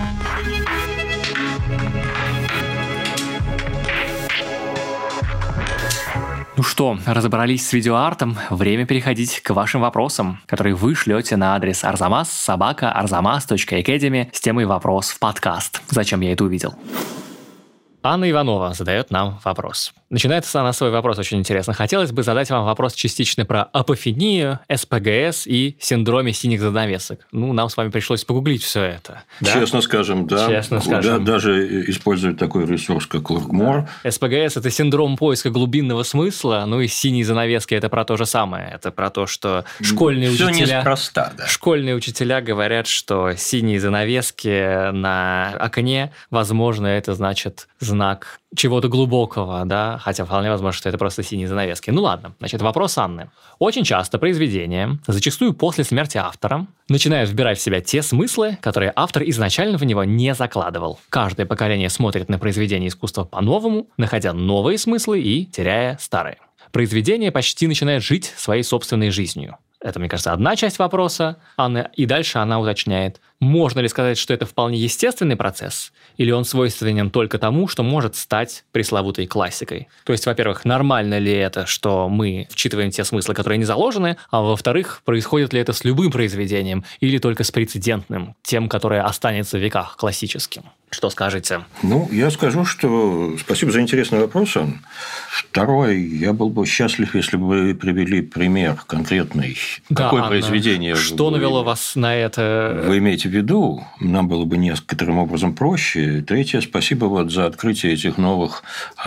Speaker 1: Ну что, разобрались с видеоартом, время переходить к вашим вопросам, которые вы шлете на адрес arzamas@arzamas.academy с темой «Вопрос в подкаст». Зачем я это увидел? Анна Иванова задает нам вопрос. Начинается она свой вопрос очень интересно. Хотелось бы задать вам вопрос частично про апофению, СПГС и синдроме синих занавесок. Нам с вами пришлось погуглить все это. Да?
Speaker 2: Честно скажем, да.
Speaker 1: Честно скажем.
Speaker 2: Даже используют такой ресурс, как Луркмор.
Speaker 1: СПГС – это синдром поиска глубинного смысла, и синие занавески – это про то же самое. Это про то, что школьные
Speaker 2: Всё
Speaker 1: учителя...
Speaker 2: неспроста, да.
Speaker 1: Школьные учителя говорят, что синие занавески на окне, возможно, это значит знак чего-то глубокого, да, хотя вполне возможно, что это просто синие занавески. Ладно, значит, вопрос Анны. Очень часто произведения, зачастую после смерти автора, начинают вбирать в себя те смыслы, которые автор изначально в него не закладывал. Каждое поколение смотрит на произведение искусства по-новому, находя новые смыслы и теряя старые. Произведение почти начинает жить своей собственной жизнью. Это, мне кажется, одна часть вопроса Анны. И дальше она уточняет, можно ли сказать, что это вполне естественный процесс, или он свойственен только тому, что может стать пресловутой классикой. То есть, во-первых, нормально ли это, что мы вчитываем те смыслы, которые не заложены, а во-вторых, происходит ли это с любым произведением, или только с прецедентным, тем, которое останется в веках классическим. Что скажете?
Speaker 2: Я скажу, что спасибо за интересный вопрос, Ан. Второй, я был бы счастлив, если бы вы привели пример конкретный.
Speaker 1: Да,
Speaker 2: какое
Speaker 1: Анна,
Speaker 2: произведение?
Speaker 1: Что навело вас на это?
Speaker 2: Вы имеете в виду? Нам было бы некоторым образом проще. Третье, спасибо за открытие этих новых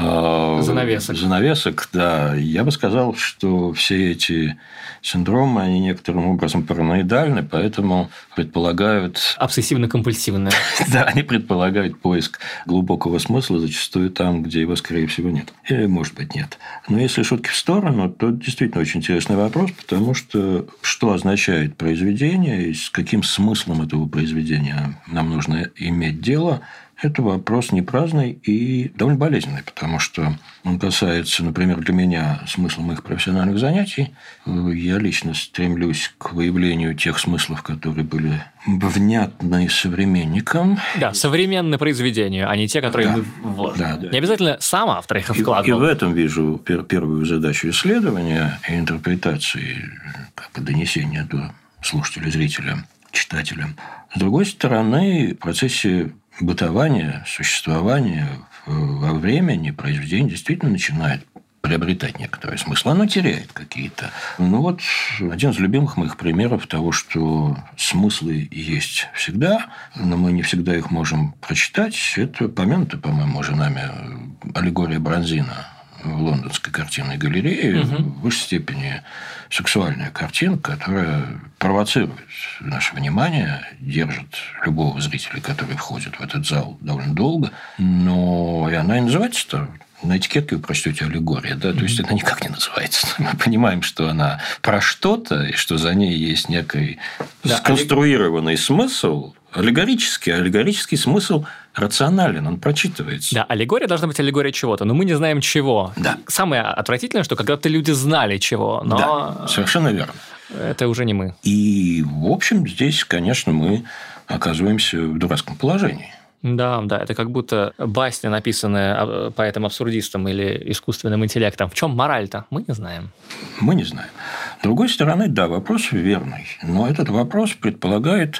Speaker 2: занавесок. Да, я бы сказал, что все эти синдромы, они некоторым образом параноидальны, поэтому предполагают...
Speaker 1: Обсессивно-компульсивные.
Speaker 2: Да, они предполагают поиск глубокого смысла зачастую там, где его, скорее всего, нет. Или, может быть, нет. Но если шутки в сторону, то действительно очень интересный вопрос, потому что означает произведение и с каким смыслом этого произведения нам нужно иметь дело, это вопрос не праздный и довольно болезненный, потому что он касается, например, для меня смысла моих профессиональных занятий. Я лично стремлюсь к выявлению тех смыслов, которые были внятны современникам.
Speaker 1: Да, современные произведения, а не те, которые мы вложим. Да. Не обязательно сам автор их вкладывал.
Speaker 2: И в этом вижу первую задачу исследования и интерпретации, как бы донесения до слушателя, зрителя, читателя. С другой стороны, в процессе бытования, существования во времени произведение действительно начинает приобретать некоторый смысл. Оно теряет какие-то. Один из любимых моих примеров того, что смыслы есть всегда, но мы не всегда их можем прочитать, это помянутая, по-моему, уже нами аллегория Бронзина в Лондонской картинной галерее, в высшей степени сексуальная картинка, которая провоцирует наше внимание, держит любого зрителя, который входит в этот зал довольно долго, но и она и называется-то, на этикетке вы прочтете аллегория, да, то есть она никак не называется. Мы понимаем, что она про что-то, и что за ней есть некий сконструированный смысл, аллегорический смысл рационален, он прочитывается.
Speaker 1: Да, аллегория должна быть аллегория чего-то, но мы не знаем чего.
Speaker 2: Да.
Speaker 1: Самое отвратительное, что когда-то люди знали чего, но...
Speaker 2: Да, совершенно верно.
Speaker 1: Это уже не мы.
Speaker 2: И, в общем, здесь, конечно, мы оказываемся в дурацком положении.
Speaker 1: Да, это как будто басня, написанная поэтом-абсурдистом или искусственным интеллектом. В чем мораль-то? Мы не знаем.
Speaker 2: Мы не знаем. С другой стороны, да, вопрос верный. Но этот вопрос предполагает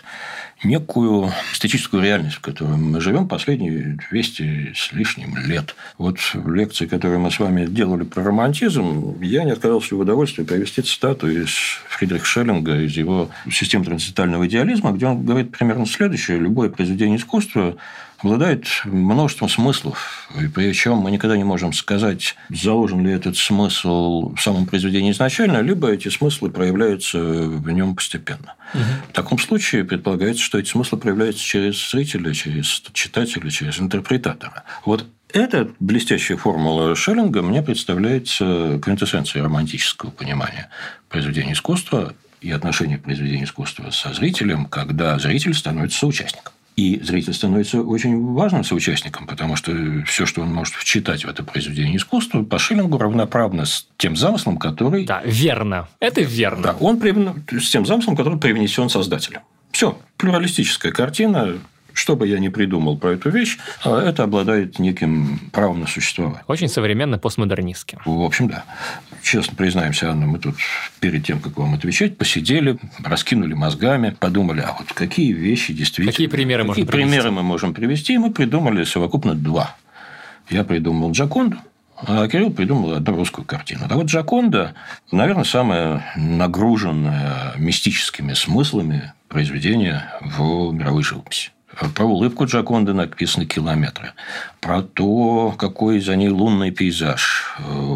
Speaker 2: некую эстетическую реальность, в которой мы живем последние 200 с лишним лет. Вот в лекции, которую мы с вами делали про романтизм, я не отказался в удовольствии привести цитату из Фридриха Шеллинга, из его «Системы трансцендентального идеализма», где он говорит примерно следующее. Любое произведение искусства обладает множеством смыслов, и причем мы никогда не можем сказать, заложен ли этот смысл в самом произведении изначально, либо эти смыслы проявляются в нем постепенно. В таком случае предполагается, что эти смыслы проявляются через зрителя, через читателя, через интерпретатора. Вот эта блестящая формула Шеллинга мне представляется квинтэссенцией романтического понимания произведения искусства и отношения произведения искусства со зрителем, когда зритель становится соучастником. И зритель становится очень важным соучастником, потому что все, что он может вчитать в это произведение искусства, по Шеллингу равноправно с тем замыслом, который...
Speaker 1: Да, верно. Это верно.
Speaker 2: Да, он с тем замыслом, который привнесен создателем. Все, плюралистическая картина. Что бы я ни придумал про эту вещь, это обладает неким правом на существование.
Speaker 1: Очень современно, постмодернистски.
Speaker 2: В общем, да. Честно признаемся, Анна, мы тут перед тем, как вам отвечать, посидели, раскинули мозгами, подумали, а вот какие вещи действительно...
Speaker 1: Какие примеры
Speaker 2: мы можем привести? И мы придумали совокупно 2. Я придумал «Джоконду», а Кирилл придумал одну русскую картину. А вот «Джоконда», наверное, самое нагруженное мистическими смыслами произведение в мировой живописи. Про улыбку Джоконды написаны километры. Про то, какой за ней лунный пейзаж.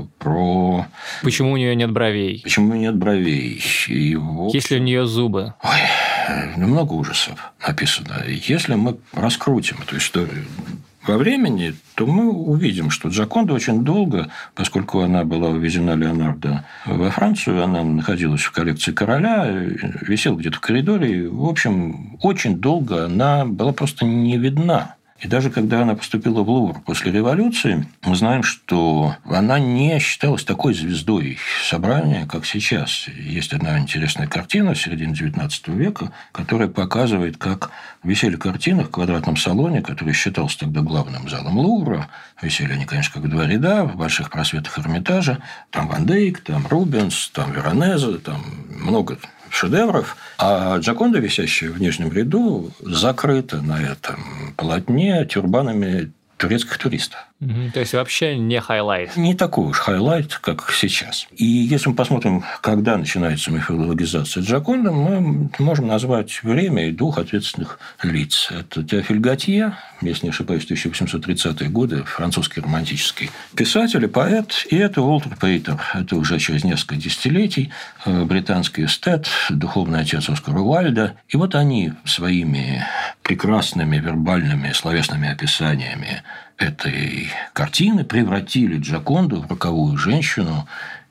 Speaker 2: Про...
Speaker 1: Почему у нее нет бровей?
Speaker 2: Почему нет бровей? И вот...
Speaker 1: Есть ли у нее зубы?
Speaker 2: Ой, много ужасов написано. Если мы раскрутим эту историю во времени, то мы увидим, что Джоконда очень долго, поскольку она была увезена Леонардо во Францию, она находилась в коллекции короля, висела где-то в коридоре. В общем, очень долго она была просто не видна. И даже когда она поступила в Лувр после революции, мы знаем, что она не считалась такой звездой собрания, как сейчас. Есть одна интересная картина середины XIX века, которая показывает, как висели картины в квадратном салоне, который считался тогда главным залом Лувра. Висели они, конечно, как два ряда в больших просветах Эрмитажа. Там Ван Дейк, там Рубенс, там Веронезе, там много шедевров, а Джоконда, висящая в нижнем ряду, закрыта на этом полотне тюрбанами турецких туристов.
Speaker 1: То есть, вообще не хайлайт.
Speaker 2: Не такой уж хайлайт, как сейчас. И если мы посмотрим, когда начинается мифологизация Джоконды, мы можем назвать время и двух ответственных лиц. Это Теофиль Готье, если не ошибаюсь, 1830-е годы, французский романтический писатель и поэт, и это Уолтер Пейтер. Это уже через несколько десятилетий британский эстет, духовный отец Оскара Уайльда. И вот они своими прекрасными вербальными словесными описаниями этой картины превратили Джоконду в роковую женщину,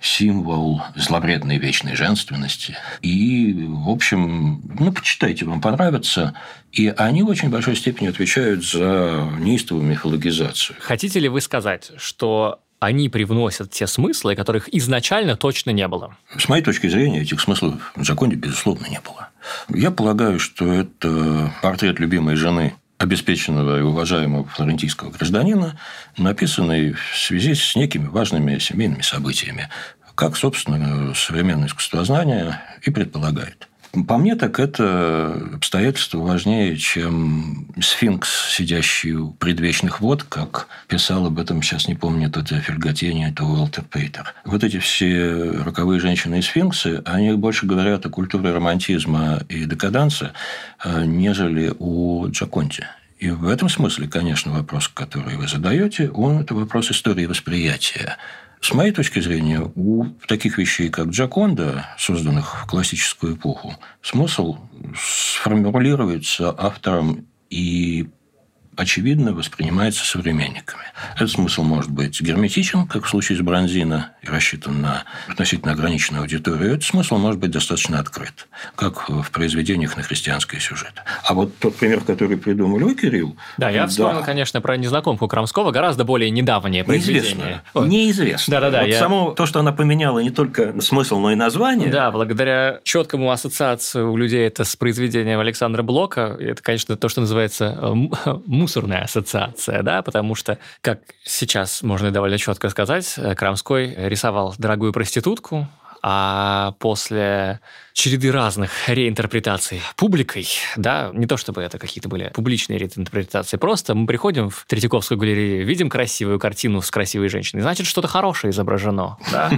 Speaker 2: символ зловредной вечной женственности. И, в общем, почитайте, вам понравится. И они в очень большой степени отвечают за неистовую мифологизацию.
Speaker 1: Хотите ли вы сказать, что они привносят те смыслы, которых изначально точно не было?
Speaker 2: С моей точки зрения, этих смыслов в Джоконде, безусловно, не было. Я полагаю, что это портрет любимой жены обеспеченного и уважаемого флорентийского гражданина, написанный в связи с некими важными семейными событиями, как, собственно, современное искусствознание и предполагает. По мне, так это обстоятельство важнее, чем сфинкс, сидящий у предвечных вод, как писал об этом, сейчас не помню, то Теофиль Готье, то Уолтер Пейтер. Вот эти все роковые женщины и сфинксы, они больше говорят о культуре романтизма и декаданса, нежели о Джоконде. И в этом смысле, конечно, вопрос, который вы задаете, это вопрос истории восприятия. С моей точки зрения, у таких вещей, как Джоконда, созданных в классическую эпоху, смысл сформулируется автором и, очевидно, воспринимается современниками. Этот смысл может быть герметичен, как в случае с Бронзино, и рассчитан на относительно ограниченную аудиторию. Этот смысл может быть достаточно открыт, как в произведениях на христианские сюжеты. А вот тот пример, который придумал вы, Кирилл...
Speaker 1: Да, я вспомнил, конечно, про «Незнакомку» Крамского, гораздо более недавнее произведение.
Speaker 2: Неизвестно.
Speaker 1: Да-да-да.
Speaker 2: Само то, что она поменяла не только смысл, но и название.
Speaker 1: Да, благодаря четкому ассоциации у людей это с произведением Александра Блока. Это, конечно, то, что называется мусорная ассоциация, да, потому что, как сейчас можно довольно четко сказать, Крамской рисовал дорогую проститутку, а после череды разных реинтерпретаций публикой, да, не то чтобы это какие-то были публичные реинтерпретации, просто мы приходим в Третьяковскую галерею, видим красивую картину с красивой женщиной, значит, что-то хорошее изображено, да.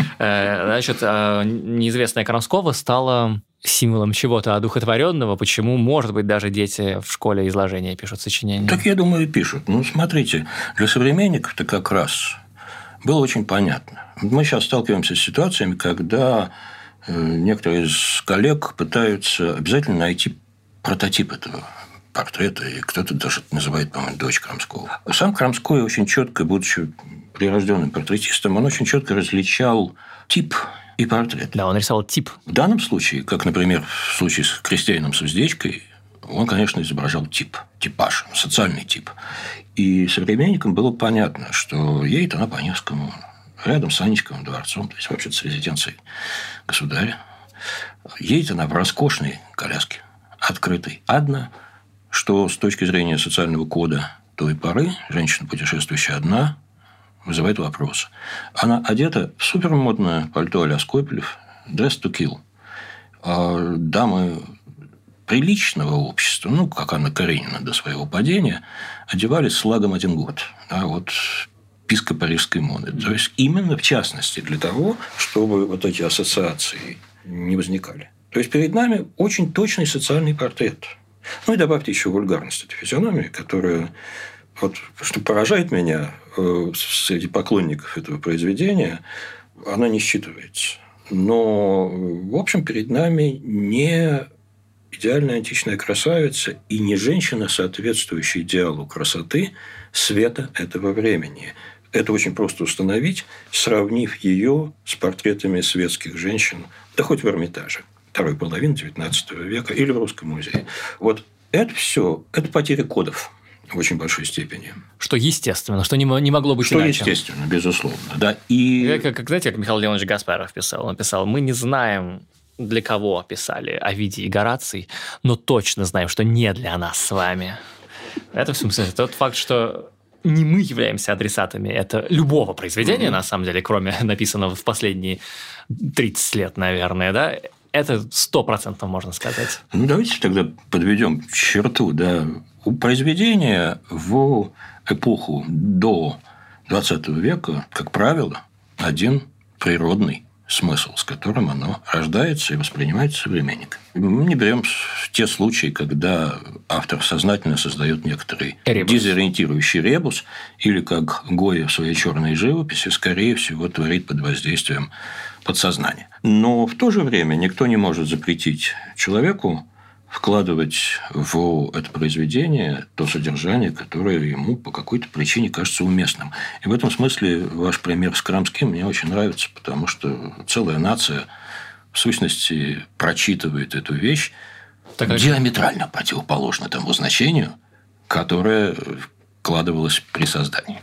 Speaker 1: Значит, неизвестная Крамского стала символом чего-то одухотворенного, почему, может быть, даже дети в школе изложения пишут сочинения.
Speaker 2: Так, я думаю, и пишут. Смотрите, для современников-то как раз было очень понятно. Мы сейчас сталкиваемся с ситуациями, когда некоторые из коллег пытаются обязательно найти прототип этого портрета, и кто-то даже называет, по-моему, дочь Крамского. Сам Крамской очень четко, будучи прирожденным портретистом, он очень четко различал тип и портрет.
Speaker 1: Да, он рисовал тип.
Speaker 2: В данном случае, как, например, в случае с крестьянином с уздечкой, он, конечно, изображал тип, типаж, социальный тип. И современникам было понятно, что едет она по Невскому, рядом с Анечковым дворцом, то есть, вообще-то, с резиденцией государя. Едет она в роскошной коляске, открытой, одна, что с точки зрения социального кода той поры, женщина, путешествующая одна, вызывает вопрос. Она одета в супермодное пальто а-ля Скопелев, dress to kill. А дамы приличного общества, ну, как Анна Каренина до своего падения, одевались с лагом 1 год. А вот писка парижской моды. То есть, именно в частности для того, чтобы вот эти ассоциации не возникали. То есть, перед нами очень точный социальный портрет. Ну, и добавьте еще вульгарность этой физиономии, которая, вот, что поражает меня среди поклонников этого произведения, она не считывается. Но, в общем, перед нами не идеальная античная красавица и не женщина, соответствующая идеалу красоты света этого времени. Это очень просто установить, сравнив ее с портретами светских женщин, да хоть в Эрмитаже второй половины XIX века или в Русском музее. Вот это все, это потеря кодов в очень большой степени.
Speaker 1: Что естественно, что не могло быть
Speaker 2: что
Speaker 1: иначе.
Speaker 2: Что естественно, безусловно. Да. И...
Speaker 1: Знаете, как Михаил Леонович Гаспаров писал? Он писал: мы не знаем, для кого писали Овидий и Гораций, но точно знаем, что не для нас с вами. Это, в смысле, тот факт, что не мы являемся адресатами это любого произведения, на самом деле, кроме написанного в последние 30 лет, наверное, да, это 100% можно сказать.
Speaker 2: Ну, давайте тогда подведем черту. Да. У произведения в эпоху до 20 века, как правило, один природный смысл, с которым оно рождается и воспринимается современником. Мы не берем те случаи, когда автор сознательно создает некоторый дезориентирующий ребус, или, как Гойя в своей «Черной живописи», скорее всего, творит под воздействием подсознания. Но в то же время никто не может запретить человеку вкладывать в это произведение то содержание, которое ему по какой-то причине кажется уместным. И в этом смысле ваш пример с Крамским мне очень нравится, потому что целая нация, в сущности, прочитывает эту вещь диаметрально противоположно тому значению, которое вкладывалось при создании.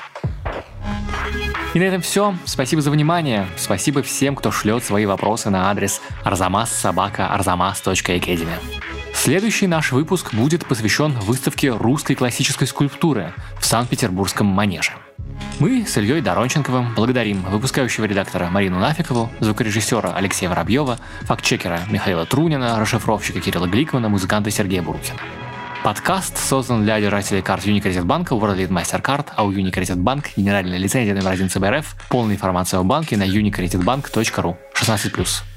Speaker 1: И на этом все. Спасибо за внимание. Спасибо всем, кто шлет свои вопросы на адрес arzamas@arzamas.academy. Следующий наш выпуск будет посвящен выставке русской классической скульптуры в Санкт-Петербургском Манеже. Мы с Ильей Доронченковым благодарим выпускающего редактора Марину Нафикову, звукорежиссера Алексея Воробьева, фактчекера Михаила Трунина, расшифровщика Кирилла Гликмана, музыканта Сергея Бурухина. Подкаст создан для держателей карт Unicredit Bank, World MasterCard, а у Unicredit Bank генеральная лицензия номер 1 ЦБ РФ. Полная информация о банке на unicreditbank.ru. 16+.